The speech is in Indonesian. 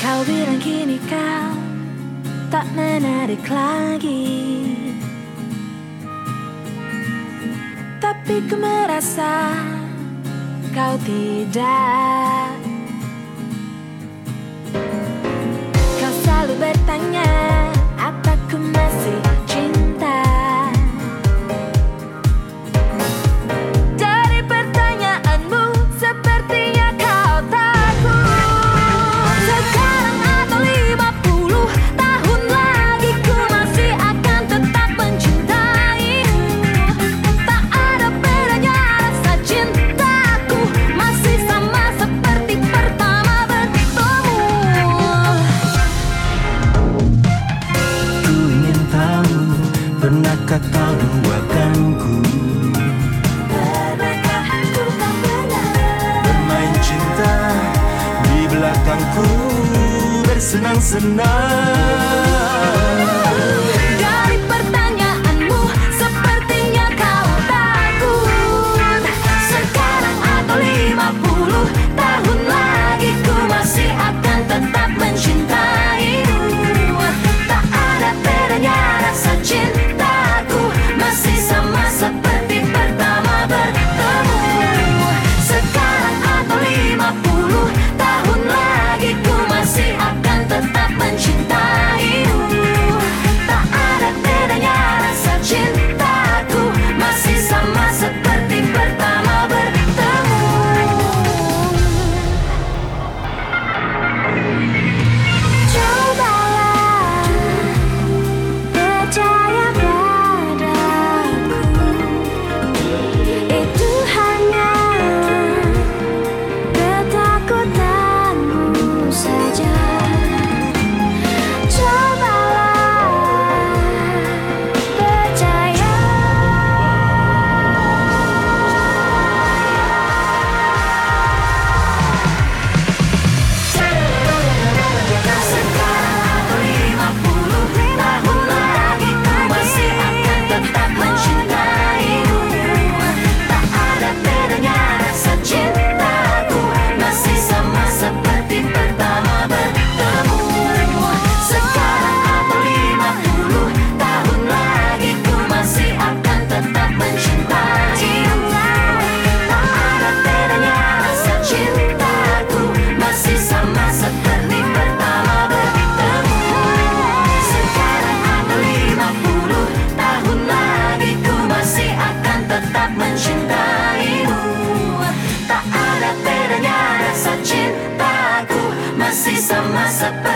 Kau bilang kini kau tak menarik lagi, tapi ku merasa kau tidak. Kau selalu bertanya apa ku masih cinta. Dari pertanyaanmu sepertinya kau takut. Sekarang atau 50 tahun lagi ku masih akan tetap mencintaimu. Tak ada bedanya rasa cintaku, masih sama seperti pertama bertemu. Ku ingin tahu, pernahkah kau duakanku? Pernahkah ku tak benar Bermain cinta di belakangku, bersenang-senang. Dari pertanyaanmu sepertinya kau takut. Sekarang atau 50 tahun lagi ku masih akan tetap mencintaimu. Tak ada bedanya rasa cintaku, masih sama seperti pertama bertemu. Sekarang atau 50 tahun lagi ku masih akan tetap mencintaimu. Tak ada bedanya rasa cintaku, masih sama seperti pertama bertemu. Cobalah percaya padaku, itu hanya ketakutanmu saja. Cobalah percaya. Sekarang atau 50 tahun lagi ku masih akan tetap mencintaimu. Tak ada bedanya rasa cintaku, masih sama seperti pertama bertemu. Sekarang atau 50 tahun lagi ku masih akan tetap mencintaimu. Tak ada bedanya rasa cintaku, masih sama seperti pertama bertemu. Sekarang atau 50 tahun lagi ku masih akan tetap mencintaimu. Tak ada bedanya rasa cintaku, masih sama seperti